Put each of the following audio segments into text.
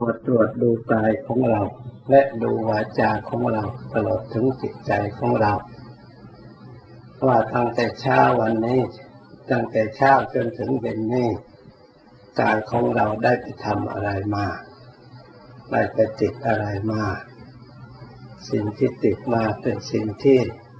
ตรวจดูกายของเราและดูวาจาของเราตลอดถึงจิตใจของเราว่าตั้งแต่เช้าวันนี้ตั้งแต่เช้าจนถึงเย็นนี้กายของเราได้ไปทำอะไรมาได้ไปติดอะไรมาสิ่งที่ติดมาเป็นสิ่งที่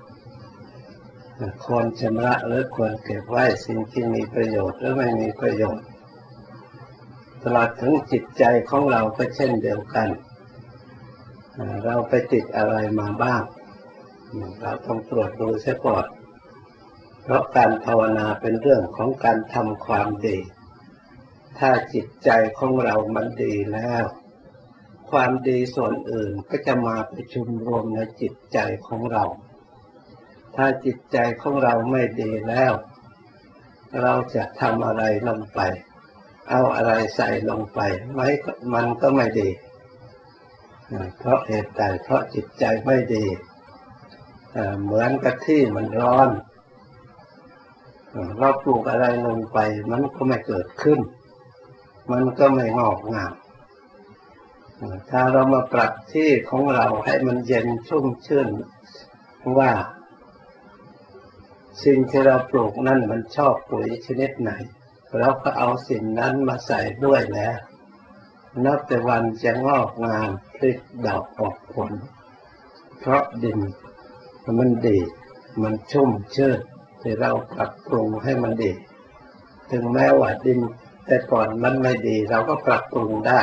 ควรชำระหรือควรเก็บไว้สิ่งที่มีประโยชน์หรือไม่มีประโยชน์ตลอดถึงจิตใจของเราก็เช่นเดียวกันเราไปติดอะไรมาบ้างเราต้องตรวจดูเสียก่อนเพราะการภาวนาเป็นเรื่องของการทำความดีถ้าจิตใจของเรามันดีแล้วความดีส่วนอื่นก็จะมาประชุมรวมในจิตใจของเราถ้าจิตใจของเราไม่ดีแล้วเราจะทำอะไรลงไปเอาอะไรใส่ลงไปมันก็ไม่ดีเพราะเหตุใดเพราะจิตใจไม่ดีเหมือนกับที่มันร้อนเราปลูกอะไรลงไปมันก็ไม่เกิดขึ้นมันก็ไม่งอกงามถ้าเรามาปรับที่ของเราให้มันเย็นชุ่มชื่นว่าสิ่งที่เราปลูกนั่นมันชอบปุ๋ยชนิดไหนเราก็เอาสิ่งนั้นมาใส่ด้วยแล้วนับแต่วันจะงอกงามผลิดอกออกผลเพราะดินมันดีมันชุ่มชื่นที่เราปรับปรุงให้มันดีถึงแม้ว่าดินแต่ก่อนมันไม่ดีเราก็ปรับปรุงได้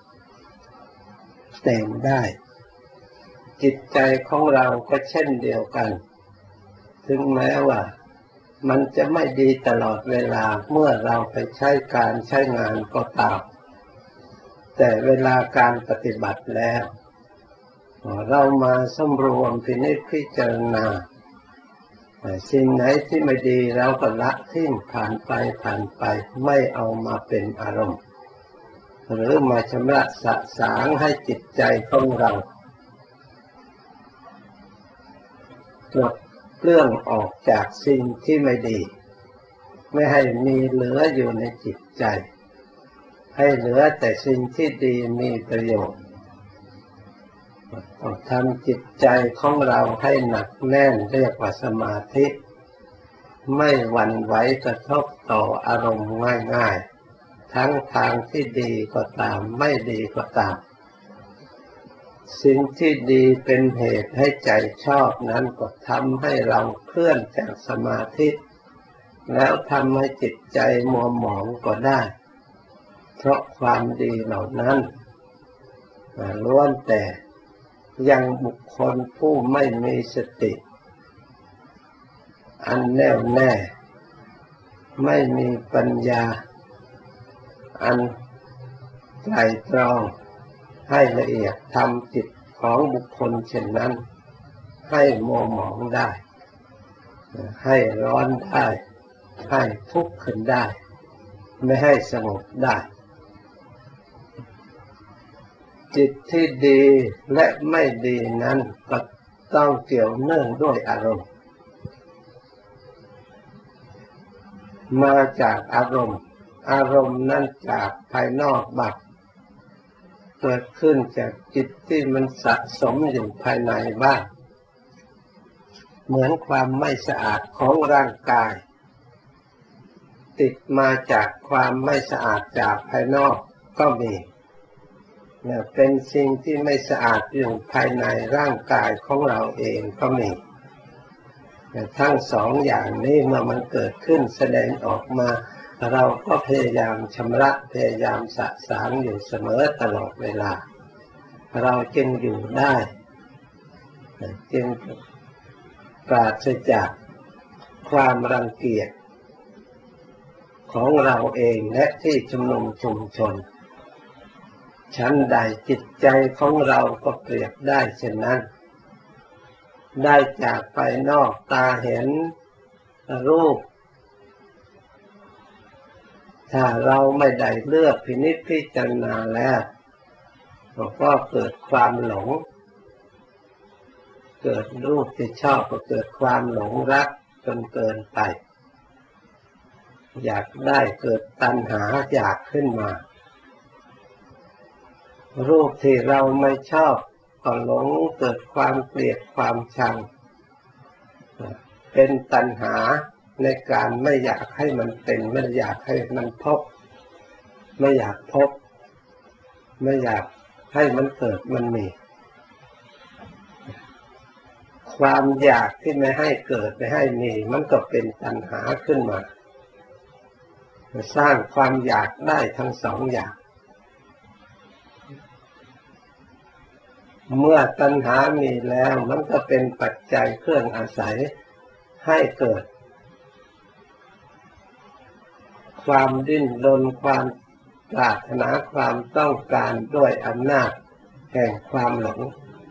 แต่งได้จิตใจของเราก็เช่นเดียวกันถึงแม้ว่ามันจะไม่ดีตลอดเวลาเมื่อเราไปใช้การใช้งานก็ตามแต่เวลาการปฏิบัติแล้วเรามาสำรวมพินิจพิจารณาสิ่งไหนที่ไม่ดีเราก็ละทิ้งผ่านไปไม่เอามาเป็นอารมณ์หรือมาชำระสะสางให้จิตใจของเราปลดเปลื้องออกจากสิ่งที่ไม่ดีไม่ให้มีเหลืออยู่ในจิตใจให้เหลือแต่สิ่งที่ดีมีประโยชน์ต้องทำจิตใจของเราให้หนักแน่นเรียกว่าสมาธิไม่หวั่นไหวกระทบต่ออารมณ์ง่ายๆทั้งทางที่ดีก็ตามไม่ดีก็ตามสิ่งที่ดีเป็นเหตุให้ใจชอบนั้นก็ทำให้เราเคลื่อนจากสมาธิแล้วทำให้จิตใจมัวหมองก็ได้เพราะความดีเหล่านั้นล้วนแต่ยังบุคคลผู้ไม่มีสติอันแน่วแน่ไม่มีปัญญาอันไตร่ตรองให้ละเอียดทำจิตของบุคคลเช่นนั้นให้มัวหมองได้ให้ร้อนได้ให้ทุกข์ขึ้นได้ไม่ให้สงบได้จิตที่ดีและไม่ดีนั้นก็ต้องเกี่ยวเนื่องด้วยอารมณ์มาจากอารมณ์นั้นจากภายนอกบัดเกิดขึ้นจากจิตที่มันสะสมอยู่ภายในบ้างเหมือนความไม่สะอาดของร่างกายติดมาจากความไม่สะอาดจากภายนอกก็มีเป็นสิ่งที่ไม่สะอาดอยู่ภายในร่างกายของเราเองก็มีทั้งสองอย่างนี้เมื่อมันเกิดขึ้นแสดงออกมาเราก็พยายามชำระพยายามสะสางอยู่เสมอตลอดเวลาเราจึงอยู่ได้จึงปราศจากความรังเกียจของเราเองและที่ชุมนุมชุมชนชั้นใดจิตใจของเราก็เปรียบได้เช่นนั้นได้จากภายนอกตาเห็นรูปถ้าเราไม่ได้เลือกพินิจพิจารณาแล้วก็เกิดความหลงเกิดรูปที่ชอบก็เกิดความหลงรักจนเกินไปอยากได้เกิดตัณหาอยากขึ้นมารูปที่เราไม่ชอบก็หลงเกิดความเกลียดความชังเป็นตัณหาในการไม่อยากให้มันเป็นไม่อยากให้มันพบไม่อยากพบไม่อยากให้มันเกิดมันมีความอยากที่ไม่ให้เกิดไม่ให้มีมันก็เป็นตัณหาขึ้นมาสร้างความอยากได้ทั้งสองอย่างเมื่อตัณหามีแล้วมันก็เป็นปัจจัยเครื่องอาศัยให้เกิดความดิ้นรนความปรารถนาความต้องการด้วยอำนาจแห่งความหลง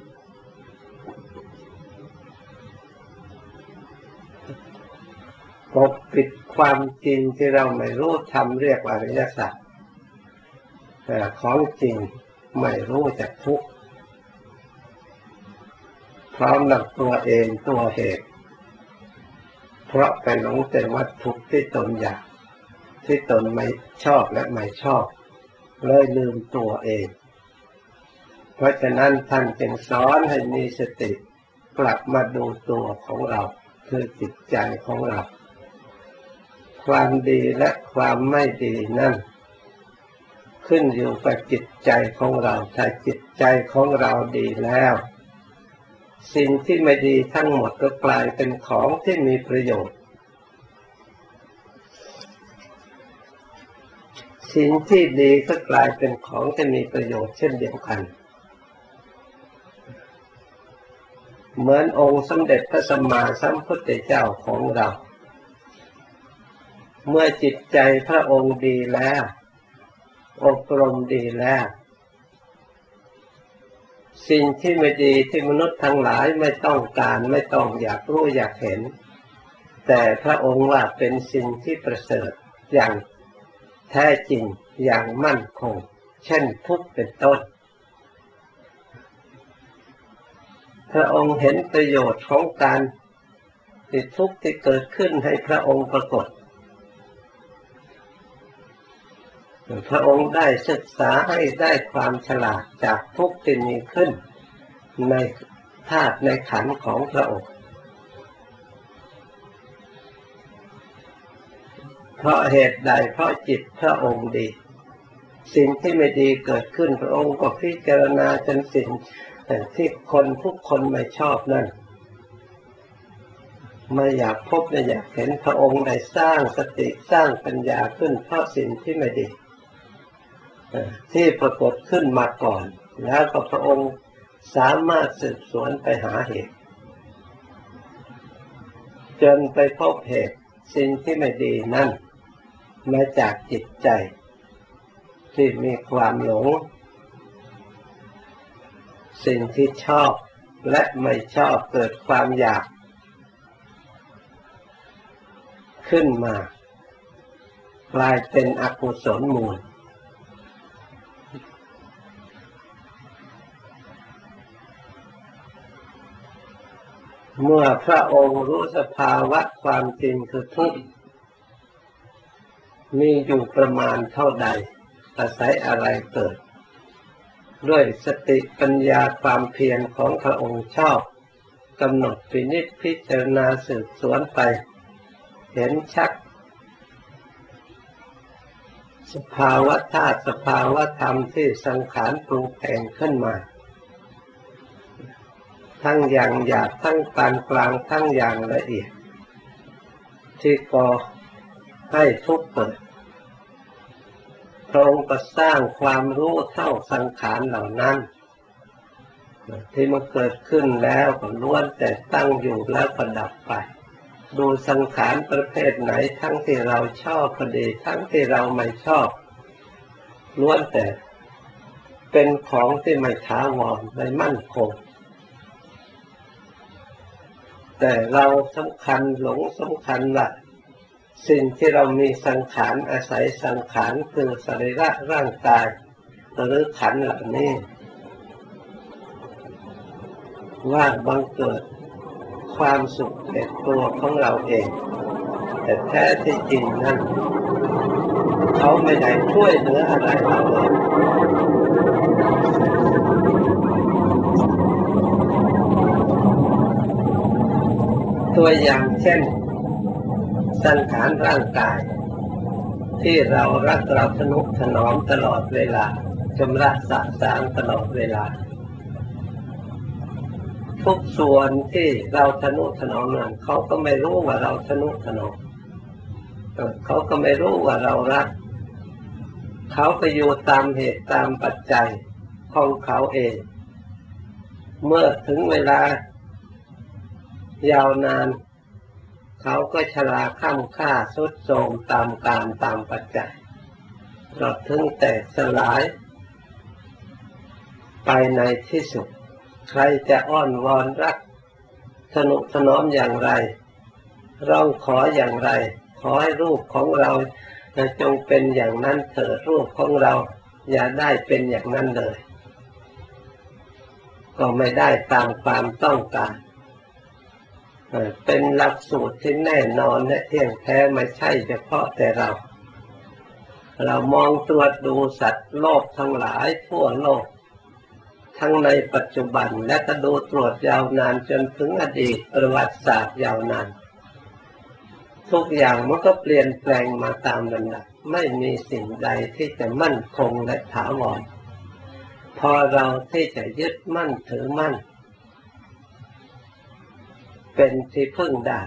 ปกปิดความจริงที่เราไม่รู้ธรรมเรียกว่าอริยสัจแต่ของจริงไม่รู้จักทุกข์พร้อมหลักตัวเองตัวเหตุเพราะไปหลงแต่วัตถุที่ตนอยากที่ตนไม่ชอบและไม่ชอบเลยลืมตัวเองเพราะฉะนั้นท่านจึงสอนให้มีสติกลับมาดูตัวของเราคือจิตใจของเราความดีและความไม่ดีนั่นขึ้นอยู่กับจิตใจของเราถ้าจิตใจของเราดีแล้วสิ่งที่ไม่ดีทั้งหมดก็กลายเป็นของที่มีประโยชน์สิ่งที่ดีก็กลายเป็นของที่มีประโยชน์เช่นเดียวกันเหมือนองค์สมเด็จพระสัมมาสัมพุทธเจ้าของเราเมื่อจิตใจพระองค์ดีแล้วอบรมดีแล้วสิ่งที่ไม่ดีที่มนุษย์ทั้งหลายไม่ต้องการไม่ต้องอยากรู้อยากเห็นแต่พระองค์ว่าเป็นสิ่งที่ประเสริฐอย่างแท้จริงอย่างมั่นคงเช่นทุกข์เป็นต้นพระองค์เห็นประโยชน์ของการที่ทุกข์ที่เกิดขึ้นให้พระองค์ปรากฏพระองค์ได้ศึกษาให้ได้ความฉลาดจากทุกข์ที่มีขึ้นในธาตุในขันธ์ของพระองค์เพราะเหตุใดเพราะจิตพระองค์ดีสิ่งที่ไม่ดีเกิดขึ้นพระองค์ก็พิจารณาจนสิ่งที่คนทุกคนไม่ชอบนั่นไม่อยากพบไม่อยากเห็นพระองค์ได้สร้างสติสร้างปัญญาขึ้นเพราะสิ่งที่ไม่ดีที่ปรากฏขึ้นมาก่อนแล้วก็พระองค์สามารถสืบสวนไปหาเหตุจนไปพบเหตุสิ่งที่ไม่ดีนั่นมาจากจิตใจที่มีความหลงสิ่งที่ชอบและไม่ชอบเกิดความอยากขึ้นมากลายเป็นอกุศลมูลเมื่อพระองค์รู้สภาวะความจริงคือทุกข์มีอยู่ประมาณเท่าใดอาศัยอะไรเกิดด้วยสติปัญญาความเพียรของพระองค์ชอบกำหนดพินิจพิจารณาสืบสวนไปเห็นชัดสภาวะธาตุสภาวะธรรมที่สังขารปรุงแต่งขึ้นมาทั้งอย่างหยาบทั้งปานกลางทั้งอย่างละเอียดที่ก่อให้ทุกข์เกิดพระองค์ก็สร้างความรู้เท่าสังขารเหล่านั้นที่มันเกิดขึ้นแล้วก็ล้วนแต่ตั้งอยู่แล้วก็ดับไปดูสังขารประเภทไหนทั้งที่เราชอบก็ดีทั้งที่เราไม่ชอบล้วนแต่เป็นของที่ไม่ถาวรไม่มั่นคงแต่เราสำคัญหลงสำคัญว่าสิ่งที่เรามีสังขารอาศัยสังขารคือสรีระร่างกายหรือขันธ์เหล่านี้ว่าบังเกิดความสุขแก่ตัวของเราเองแต่แท้ที่จริงนั้นเขาไม่ได้ช่วยเหลืออะไรเราเลยตัวอย่างเช่นสังขารร่างกายที่เรารักเราทนุถนอมตลอดเวลาชำระสะสางตลอดเวลาทุกส่วนที่เราทนุถนอมนั้นเขาก็ไม่รู้ว่าเราทนุถนอมเขาก็ไม่รู้ว่าเรารักเขาไปอยู่ตามเหตุตามปัจจัยของเขาเองเมื่อถึงเวลายาวนานเขาก็ชราค่ำค่าทรุดโทรมตามกาลตามปัจจัยเราถึงแตกสลายไปในที่สุดใครจะอ้อนวอนรักทนุถนอมอย่างไรร้องขออย่างไรขอให้รูปของเราจงเป็นอย่างนั้นเถิดรูปของเราอย่าได้เป็นอย่างนั้นเลยก็ไม่ได้ตามความต้องการเป็นหลักสูตรที่แน่นอนและเที่ยงแท้ไม่ใช่เฉพาะแต่เรามองตรวจดูสัตว์โลกทั้งหลายทั่วโลกทั้งในปัจจุบันและก็ดูตรวจยาวนานจนถึงอดีตประวัติศาสตร์ยาวนานทุกอย่างมันก็เปลี่ยนแปลงมาตามลำดับไม่มีสิ่งใดที่จะมั่นคงและถาวรพอเราที่จะยึดมั่นถือมั่นเป็นที่พึ่งได้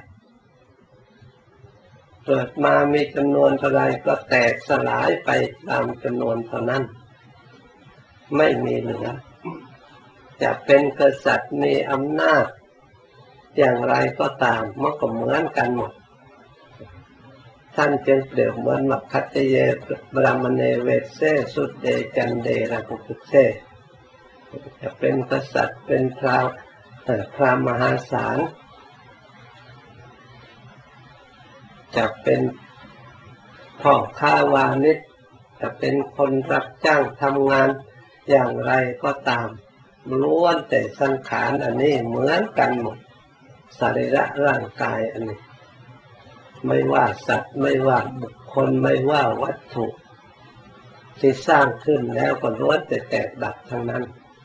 เกิดมามีจำนวนเท่าไรก็แตกสลายไปตามจำนวนเท่านั้นไม่มีเหลือจะเป็นกษัตริย์มีอำนาจอย่างไรก็ตามมันก็เหมือนกันหมดท่านจึงเปรียบเหมือนมัคคัตติเยบรามเนเวสเซสุดเดจันเดระภุกุเซจะเป็นกษัตริย์เป็นพระมหาศาลจะเป็นพ่อค้าวานิชจะเป็นคนรับจ้างทำงานอย่างไรก็ตามล้วนแต่สังขารอันนี้เหมือนกันหมดสรีระร่างกายอันนี้ไม่ว่าสัตว์ไม่ว่าบุคคลไม่ว่าวัตถุที่สร้างขึ้นแล้วก็ล้วนแต่แตกดับทั้งนั้น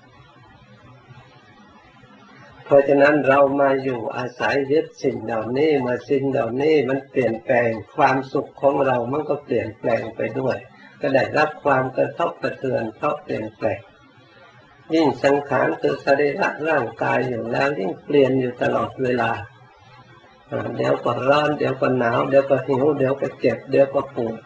เพราะฉะนั้นเรามาอยู่อาศัยยึดสิ่งเหล่านี้มาสิ่งเหล่านี้มันเปลี่ยนแปลงความสุขของเรามันก็เปลี่ยนแปลงไปด้วยก็ได้รับความกระทบกระเทือนเพราะเปลี่ยนแปลงยิ่งสังขารคือสรีระร่างกายอยู่แล้วยิ่งเปลี่ยนอยู่ตลอดเวลาเดี๋ยวก็ร้อนเดี๋ยวก็หนาวเดี๋ยวก็หิวเดี๋ยวก็เจ็บเดี๋ยวก็ปวด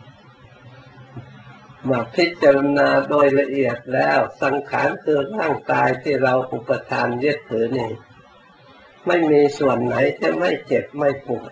มาพิจารณาโดยละเอียดแล้วสังขารคือร่างกายที่เราอุปทานยึดถือนี่ไม่มีส่วนไหนจะไม่เจ็บไม่ปวด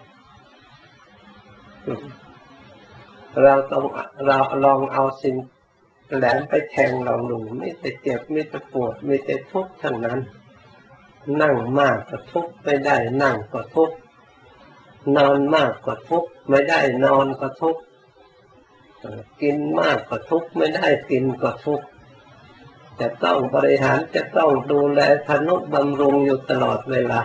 เราลองเอาสิ่งแหลมไปแทงเราดูไม่แต่เจ็บไม่แต่ปวดไม่แต่ทุกข์ทั้งนั้นนั่งมากก็ทุกข์ไม่ได้นั่งก็ทุกข์นอนมากก็ทุกข์ไม่ได้นอนก็ทุกข์กินมากก็ทุกข์ไม่ได้กินก็ทุกข์จะต้องบริหารจะต้องดูแลทนุบำรุงอยู่ตลอดเวลา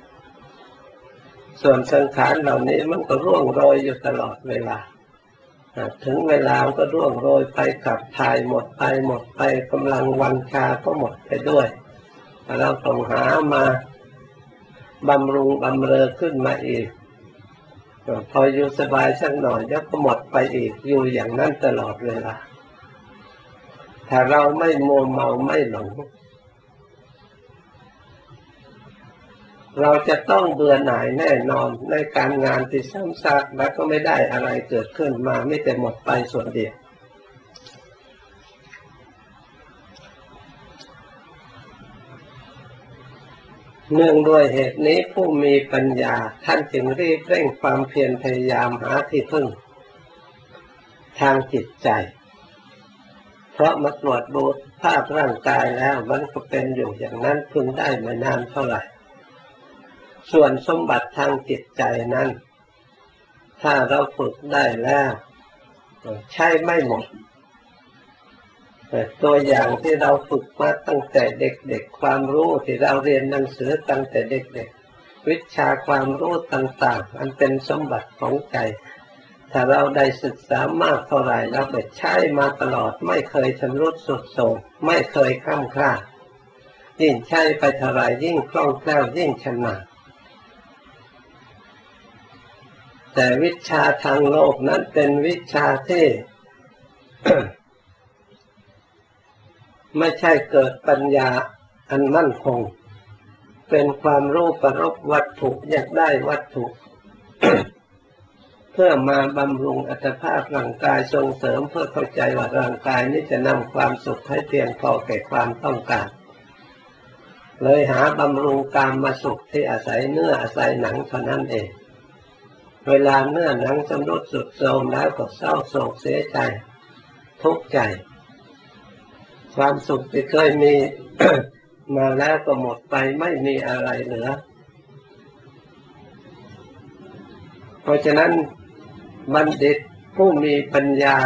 ส่วนสังขารเหล่านี้มันก็ร่วงโรยอยู่ตลอดเวลาถึงเวลาก็ร่วงโรยไปขับถ่ายหมดไปกำลังวังชาก็หมดไปด้วยเราต้องหามาบำรุงบำเรอขึ้นมาอีกพออยู่สบายสักหน่อยแล้วก็หมดไปอีกอยู่อย่างนั้นตลอดเวลาถ้าเราไม่มัวเมาไม่หลงเราจะต้องเบื่อหน่ายแน่นอนในการงานที่ซ้ำซากแล้วก็ไม่ได้อะไรเกิดขึ้นมาไม่แต่หมดไปส่วนเดียวเนื่องด้วยเหตุนี้ผู้มีปัญญาท่านจึงรีบเร่งความเพียรพยายามหาที่พึ่งทางจิตใจเพราะมาตรวจดูภาพร่างกายแล้วมันก็เป็นอยู่อย่างนั้นพึ่งได้ไม่นานเท่าไหร่ส่วนสมบัติทางจิตใจนั้นถ้าเราฝึกได้แล้วใช้ไม่หมดตัวอย่างที่เราฝึกมาตั้งแต่เด็กๆความรู้ที่เราเรียนหนังสือตั้งแต่เด็กๆวิชาความรู้ต่างๆอันเป็นสมบัติของใจถ้าเราได้ศึกษามากเท่าไหร่เราไปใช้มาตลอดไม่เคยชำรุดทรุดโทรมไม่เคยคล่ำคร่ายิ่งใช้ไปเท่าไหร่ยิ่งคล่องแคล่วยิ่งชำนาญแต่วิชาทางโลกนั้นเป็นวิชาที่ ไม่ใช่เกิดปัญญาอันมั่นคงเป็นความรู้ประรบวัตถุอยากได้วัตถุ เพื่อมาบำรุงอัตภาพร่างกายส่งเสริมเพื่อเข้าใจว่าร่างกายนี้จะนำความสุขให้เพียงพอแก่ความต้องการเลยหาบำรุงกามมาสุขที่อาศัยเนื้ออาศัยหนังเท่านั้นเองเวลาเนื้อหนังชำรุดทรุดโทรมแล้วก็เศร้าโศกเสียใจทุกข์ใจความสุขที่เคยมี มาแล้วก็หมดไปไม่มีอะไรเหลือเพราะฉะนั้นบัณฑิตผู้มีปัญญา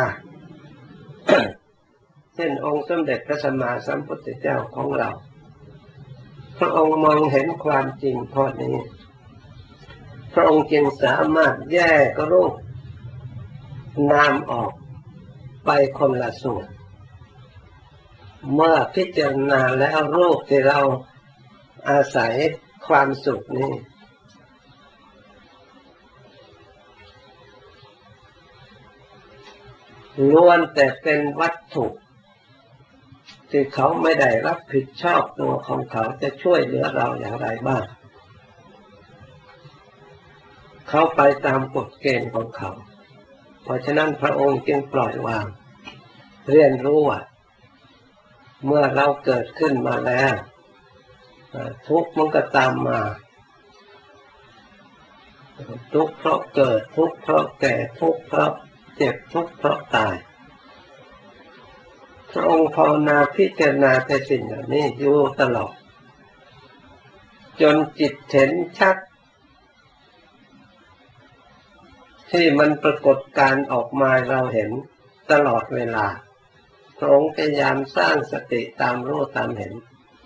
เช่นองค์สมเด็จพระสัมมาสัมพุทธเจ้าของเราพระองค์มองเห็นความจริงข้อนี้พระองค์จึงสามารถแยกรูปนามออกไปคนละส่วนเมื่อพิจารณาแล้วรูปที่เราอาศัยความสุขนี้ล้วนแต่เป็นวัตถุที่เขาไม่ได้รับผิดชอบตัวของเขาจะช่วยเหลือเราอย่างไรบ้างเขาไปตามกฎเกณฑ์ของเขาเพราะฉะนั้นพระองค์จึงปล่อยวางเรียนรู้ว่าเมื่อเราเกิดขึ้นมาแล้วทุกข์มันก็ตามมาทุกข์เพราะเกิดทุกข์เพราะแก่ทุกข์เพราะเจ็บทุกข์เพราะตายพระองค์ภาวนาพิจารณาแต่สิ่งเหล่านี้อยู่ตลอดจนจิตเห็นชัดที่มันปรากฏการออกมาเราเห็นตลอดเวลาพระองค์พยายามสร้างสติตามรู้ตามเห็น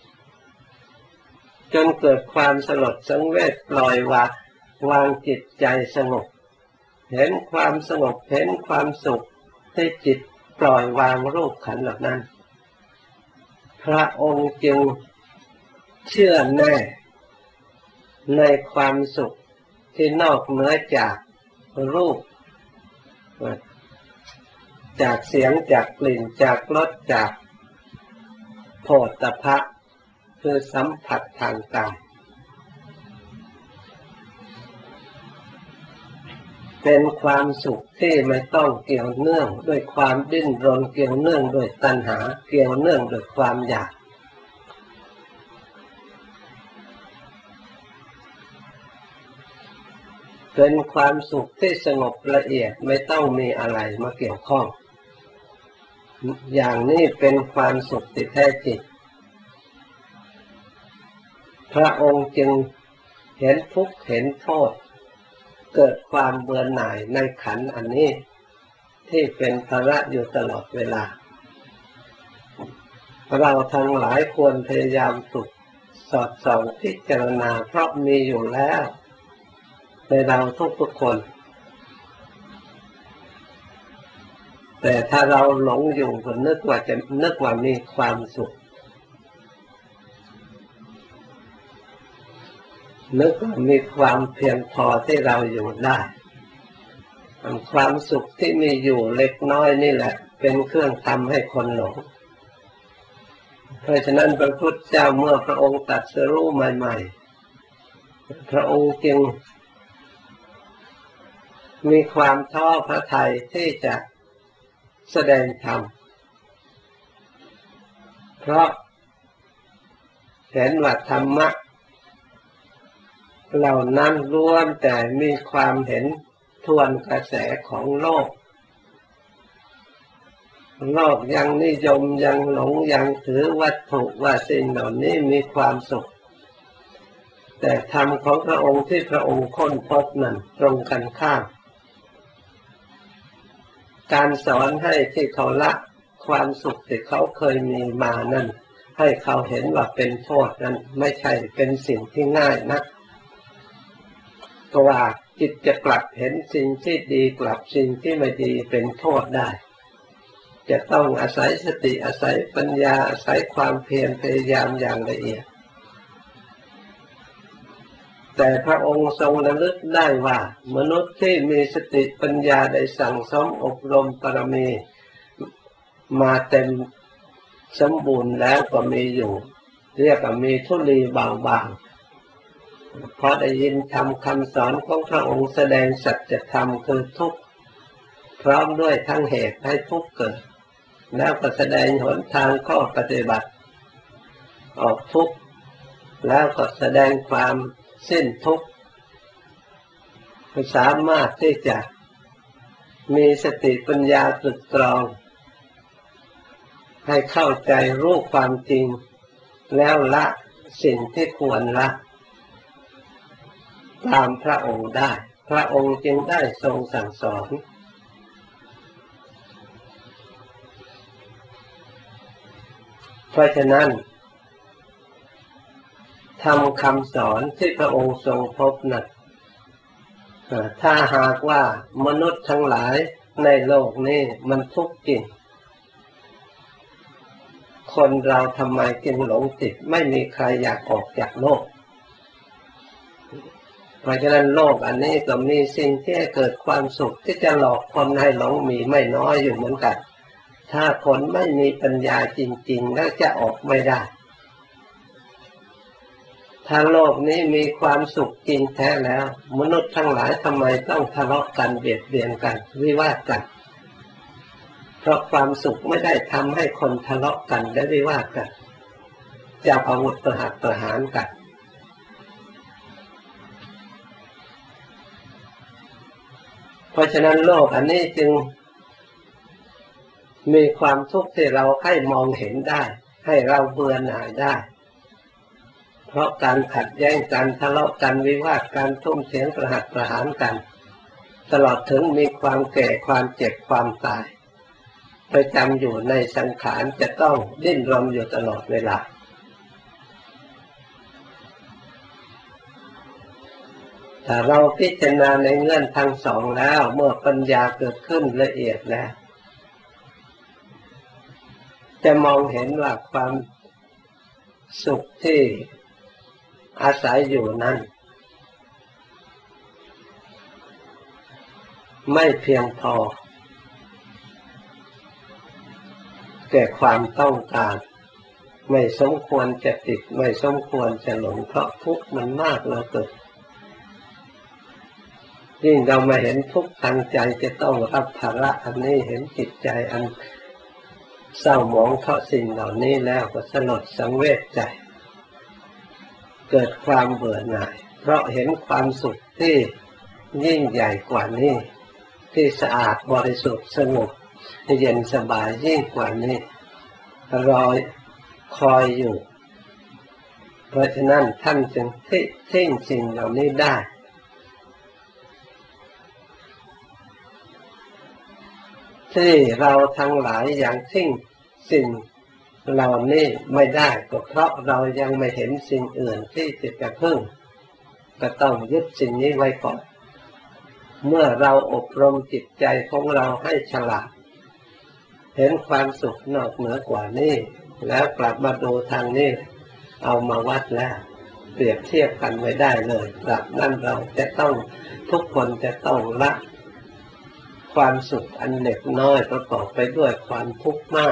จนเกิดความสลดสังเวชปล่อยวางจิตใจสงบเห็นความสงบเห็นความสุขที่จิตปล่อยวางรูปขันธ์เหล่านั้นพระองค์จึงเชื่อแน่ในความสุขที่นอกเหนือจากรูปจากเสียงจากกลิ่นจากรสจากโผฏฐัพพะคือสัมผัสทางกายเป็นความสุขที่ไม่ต้องเกี่ยวเนื่องด้วยความดิ้นรนเกี่ยวเนื่องด้วยตัณหาเกี่ยวเนื่องด้วยความอยากเป็นความสุขที่สงบละเอียดไม่ต้องมีอะไรมาเกี่ยวข้องอย่างนี้เป็นความสุขที่แท้จริงพระองค์จึงเห็นทุกข์เห็นโทษเกิดความเบื่อหน่ายในขันธ์อันนี้ที่เป็นภาระอยู่ตลอดเวลาเราทั้งหลายควรพยายามฝึกสอดส่องพิจารณาเพราะมีอยู่แล้วในเราทุกคนแต่ถ้าเราหลงอยู่ก็นึกว่ามีความสุขนึกว่ามีความเพียงพอที่เราอยู่ได้ความสุขที่มีอยู่เล็กน้อยนี่แหละเป็นเครื่องทำให้คนหลงเพราะฉะนั้นพระพุทธเจ้าเมื่อพระองค์ตรัสรู้ใหม่ๆพระองค์จึงมีความท้อพระทัยที่จะแสดงธรรมเพราะเห็นว่าธรรมะเหล่านั้นล้วนแต่มีความเห็นทวนกระแสของโลกยังนิยมยังหลงยังถือวัตถุว่าสิ่งเหล่านี้มีความสุขแต่ธรรมของพระองค์ที่พระองค์ค้นพบนั้นตรงกันข้ามการสอนให้ที่เขาละความสุขที่เขาเคยมีมานั้นให้เขาเห็นว่าเป็นโทษนั้นไม่ใช่เป็นสิ่งที่ง่ายนักเพราะว่าจิตจะกลับเห็นสิ่งที่ดีกลับสิ่งที่ไม่ดีเป็นโทษได้จะต้องอาศัยสติอาศัยปัญญาอาศัยความเพียรพยายามอย่างละเอียดแต่พระองค์ทรงระลึกได้ว่ามนุษย์ที่มีสติปัญญาได้สั่งสมอบรมบารมีมาเต็มสมบูรณ์แล้วก็มีอยู่เรียกว่ามีธุลีบางๆพอได้ยินธรรมคำสอนของพระองค์แสดงสัจธรรมคือทุกข์พร้อมด้วยทั้งเหตุให้ทุกข์เกิดแล้วก็แสดงหนทางข้อปฏิบัติออกทุกข์แล้วก็แสดงความสิ้นทุกข์สามารถที่จะมีสติปัญญาตรึกตรองให้เข้าใจรู้ความจริงแล้วละสิ่งที่ควรละตามพระองค์ได้พระองค์จึงได้ทรงสั่งสอนเพราะฉะนั้นธรรมคำสอนที่พระองค์ทรงพบนั้นถ้าหากว่ามนุษย์ทั้งหลายในโลกนี้มันทุกข์จริงคนเราทำไมจึงหลงติดไม่มีใครอยากออกจากโลกเพราะฉะนั้นโลกอันนี้ก็มีสิ่งที่ให้เกิดความสุขที่จะหลอกคนให้หลงมีไม่น้อยอยู่เหมือนกันถ้าคนไม่มีปัญญาจริงๆแล้วจะออกไม่ได้ถ้าโลกนี้มีความสุขจริงแท้แล้วมนุษย์ทั้งหลายทำไมต้องทะเลาะกันเบียดเบียนกันวิวาทกันเพราะความสุขไม่ได้ทำให้คนทะเลาะกันและวิวาทกันจับอาวุธประหัตประหารกันเพราะฉะนั้นโลกอันนี้จึงมีความทุกข์ที่เราให้มองเห็นได้ให้เราเบื่อหน่ายได้เพราะการขัดแย้งกันทะเลาะกันวิวาทกันทุ่มเถียงประหัตประหารกันตลอดถึงมีความแก่ความเจ็บความตายประจำอยู่ในสังขารจะต้องดิ้นรนอยู่ตลอดเวลาถ้าเราพิจารณาในเงื่อนทั้งสองแล้วเมื่อปัญญาเกิดขึ้นละเอียดแล้วจะมองเห็นว่าความสุขที่อาศัยอยู่นั้นไม่เพียงพอแก่ความต้องการไม่สมควรจะติดไม่สมควรจะหลงเพราะทุกข์มันมากเหลือเกินยิ่งเรามาเห็นทุกข์ทางใจจะต้องรับภาระอันนี้เห็นจิตใจอันเศร้าหมองเพราะสิ่งเหล่านี้แล้วก็สลดสังเวชใจเกิดความเบื่อหน่ายเพราะเห็นความสุขที่ยิ่งใหญ่กว่านี้ที่สะอาดบริสุทธิ์สงบเย็นสบายยิ่งกว่านี้รอคอยอยู่เพราะฉะนั้นท่านจึงทิ้งสิ่งเหล่านี้ได้ที่เราทั้งหลายยังทิ้งสิ่งเหล่านี้ไม่ได้ก็เพราะเรายังไม่เห็นสิ่งอื่นที่จะพึ่งก็ต้องยึดสิ่งนี้ไว้ก่อนเมื่อเราอบรมจิตใจของเราให้ฉลาดเห็นความสุขนอกเหนือกว่านี้แล้วกลับมาดูทางนี้เอามาวัดแล้วเปรียบเทียบกันไม่ได้เลยแบบนั้นเราจะต้องทุกคนจะต้องละความสุขอันเล็กน้อยประกอบไปด้วยความทุกข์มาก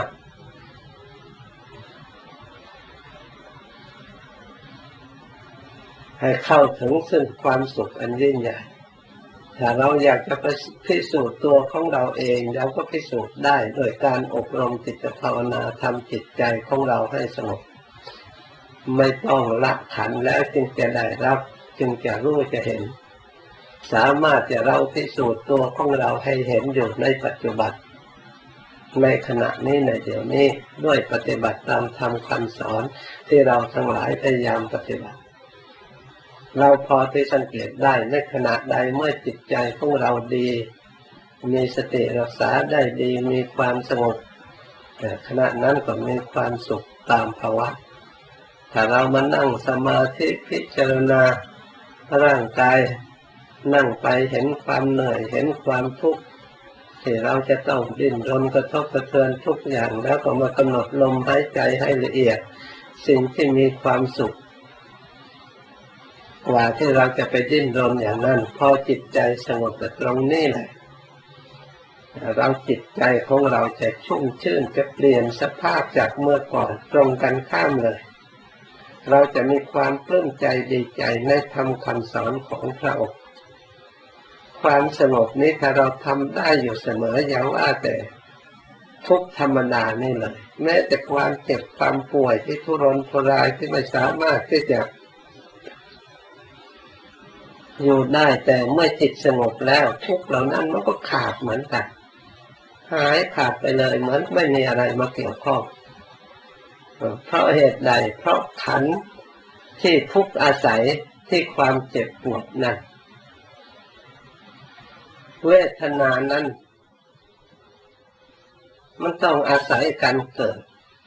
ให้เข้าถึงซึ่งความสุขอันยิ่งใหญ่ถ้าเราอยากจะพิสูจน์ตัวของเราเองเราก็พิสูจน์ได้โดยการอบรมจิตภาวนาทำจิตใจของเราให้สงบไม่ต้องละขันแล้วจึงจะได้รับจึงจะรู้จะเห็นสามารถจะเราพิสูจน์ตัวของเราให้เห็นอยู่ในปัจจุบันในขณะนี้ในเดี๋ยวนี้ด้วยปฏิบัติตามธรรมคำสอนที่เราทั้งหลายพยายามปฏิบัติเราพอที่สังเกตได้ในขณะใดเมื่อจิตใจของเราดีมีสติรักษาได้ดีมีความสงบขณะนั้นก็มีความสุขตามภาวะถ้าเรามานั่งสมาธิพิจารณาร่างกายนั่งไปเห็นความเหนื่อยเห็นความทุกข์ที่เราจะต้องดิ้นรนกระทบกระเทือนทุกอย่างแล้วก็มากำหนดลมหายใจให้ละเอียดสิ่งที่มีความสุขกว่าที่เราจะไปดิ้นรนอย่างนั้นพอจิตใจสงบตรงนี้แหละเราจิตใจของเราจะชุ่มชื่นจะเปลี่ยนสภาพจากเมื่อก่อนตรงกันข้ามเลยเราจะมีความปลื้มใจดีใจในธรรมคำสอนของพระองค์ความสงบนี้ถ้าเราทำได้อยู่เสมออย่าว่าแต่ทุกธรรมดานี่เลยแม้แต่ความเจ็บความป่วยที่ทุรนทุรายที่ไม่สามารถที่จะอยู่ได้แต่เมื่อจิตสงบแล้วทุกเหล่านั้นมันก็ขาดเหมือนกันหายขาดไปเลยเหมือนไม่มีอะไรมาเกี่ยวข้องเพราะเหตุใดเพราะขันธ์ที่ทุกข์อาศัยที่ความเจ็บปวดนั้นเวทนานั้นมันต้องอาศัยการเกิด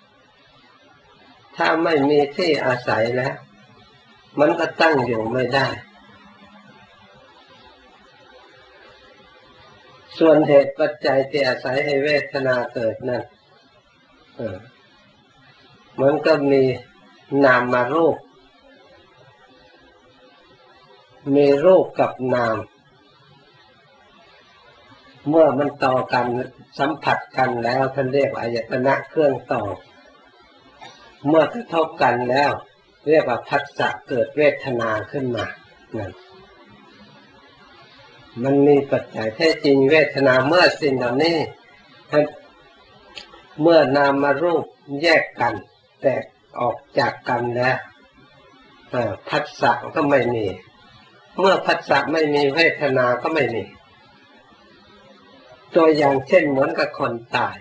ถ้าไม่มีที่อาศัยแล้วมันก็ตั้งอยู่ไม่ได้ส่วนเหตุปัจจัยที่อาศัยให้เวทนาเกิดนั้นมันก็มีนามรูปมีรูปกับนามเมื่อมันต่อกันสัมผัสกันแล้วท่านเรียกว่าอายตนะเครื่องต่อเมื่อกระทบกันแล้วเรียกว่าผัสสะเกิดเวทนาขึ้นมานั่นมันมีปัจจัยแท้จริงเวทนาเมื่อสิ่งเหล่านี้เมื่อนามรูปแยกกันแตกออกจากกันแล้วผัสสะก็ไม่มีเมื่อผัสสะไม่มีเวทนาก็ไม่มีตัวอย่างเช่นเหมือนกับคนตาย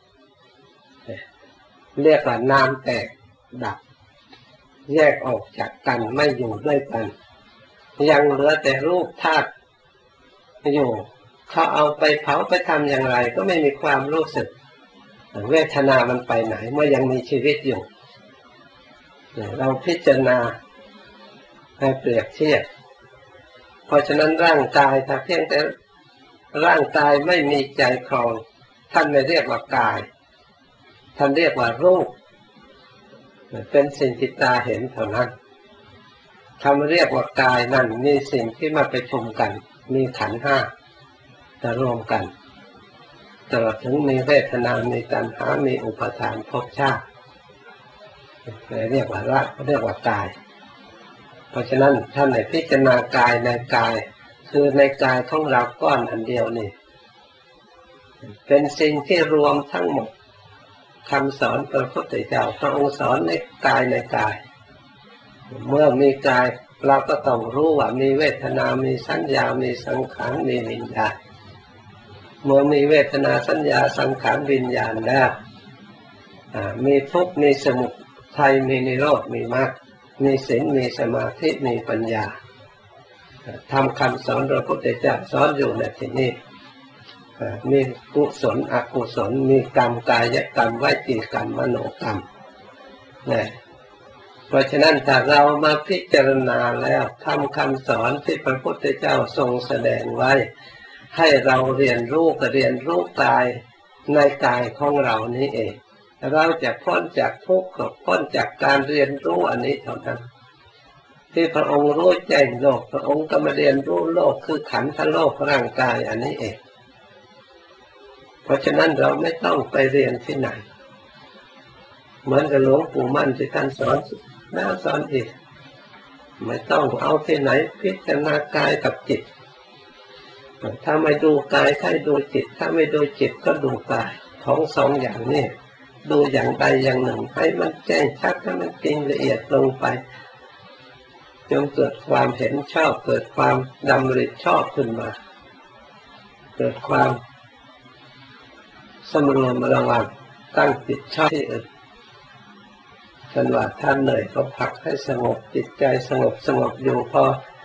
เรียกว่านามแตกดับแยกออกจากกันไม่อยู่ด้วยกันยังเหลือแต่รูปธาตุอยู่เขาเอาไปเผาไปทำอย่างไรก็ไม่มีความรู้สึกเวทนามันไปไหนเมื่อยังมีชีวิตอยู่เราพิจารณาให้เปรียบเทียบเพราะฉะนั้นร่างกายถ้าเพียงแต่ร่างกายไม่มีใจครองท่านไม่เรียกว่ากายท่านเรียกว่ารูปเป็นสิ่งที่ตาเห็นเท่านั้นคำเรียกว่ากายนั่นมีสิ่งที่มาประชุมกันมีขันธ์ห้าจะรวมกันตลอดถึงมีเวทนามีตัณหามีอุปาทานภพชาติเรียกว่าร่างเรียกว่ากายเพราะฉะนั้นท่านในพิจารณากายในกายคือในกายของเราก้อนอันเดียวนี่เป็นสิ่งที่รวมทั้งหมดคำสอนพระพุทธเจ้าพระองค์สอนในกายในกายเมื่อมีกายเราก็ต้องรู้ว่ามีเวทนามีสัญญามีสังขารมีวิญญาณเมื่อมีเวทนาสัญญาสังขารวิญญาณแล้วมีทุกข์มีสมุทัยมีนิโรธมีมรรคมีศีลมีสมาธิมีปัญญาทำคำสอนพระพุทธเจ้าสอนอยู่ในที่นี้มีกุศลอกุศลมีกรรมกายกรรมวจีกรรมมโนกรรมเนี่ยเพราะฉะนั้นถ้าเรามาพิจารณาแล้วทำคำสอนที่พระพุทธเจ้าทรงแสดงไว้ให้เราเรียนรู้ก็เรียนรู้กายในกายของเรานี้เองเราจะพ้นจากทุกข์ก็พ้นจากการเรียนรู้อันนี้เท่านั้นที่พระองค์รู้แจ้งโลกพระองค์ก็มาเรียนรู้โลกคือขันธ์โลกร่างกายอันนี้เองเพราะฉะนั้นเราไม่ต้องไปเรียนที่ไหนเหมือนกับหลวงปู่มั่นที่ท่านสอนแล้วสอนอีกไม่ต้องเอาที่ไหนพิจารณากายกับจิตถ้าไม่ดูกายให้ดูจิตถ้าไม่ดูจิตก็ดูกายของสองอย่างนี้ดูอย่างใดอย่างหนึ่งให้มันแจ้งชัดให้มันจริงละเอียดลงไปจนเกิดความเห็นชอบเกิดความดำริชอบขึ้นมาเกิดความสำรวมระวังตั้งจิตชอบที่อื่นท่านว่าท่านเหนื่อยก็พักให้สงบจิตใจสงบอยู่พอ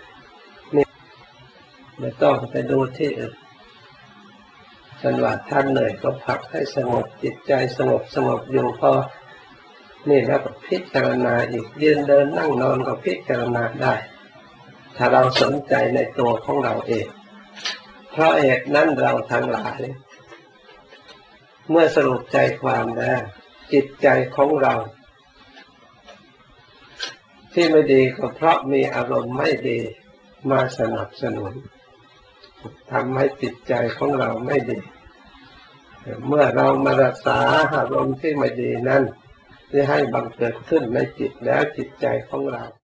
ไม่ต้องไปดูที่อื่นท่านว่าท่านเหนื่อยก็พักให้สงบจิตใจสงบอยู่พอนี่แล้วก็พิจารณาอีกยืนเดินนั่งนอนก็พิจารณาได้ถ้าเราสนใจในตัวของเราเองเพราะเหตุนั้นเราทั้งหลายเมื่อสรุปใจความแล้วจิตใจของเราที่ไม่ดีก็เพราะมีอารมณ์ไม่ดีมาสนับสนุนทำให้จิตใจของเราไม่ดีเมื่อเรามารักษาอารมณ์ที่ไม่ดีนั้นที่ให้บังเกิดขึ้นในจิตแล้วจิตใจของเรา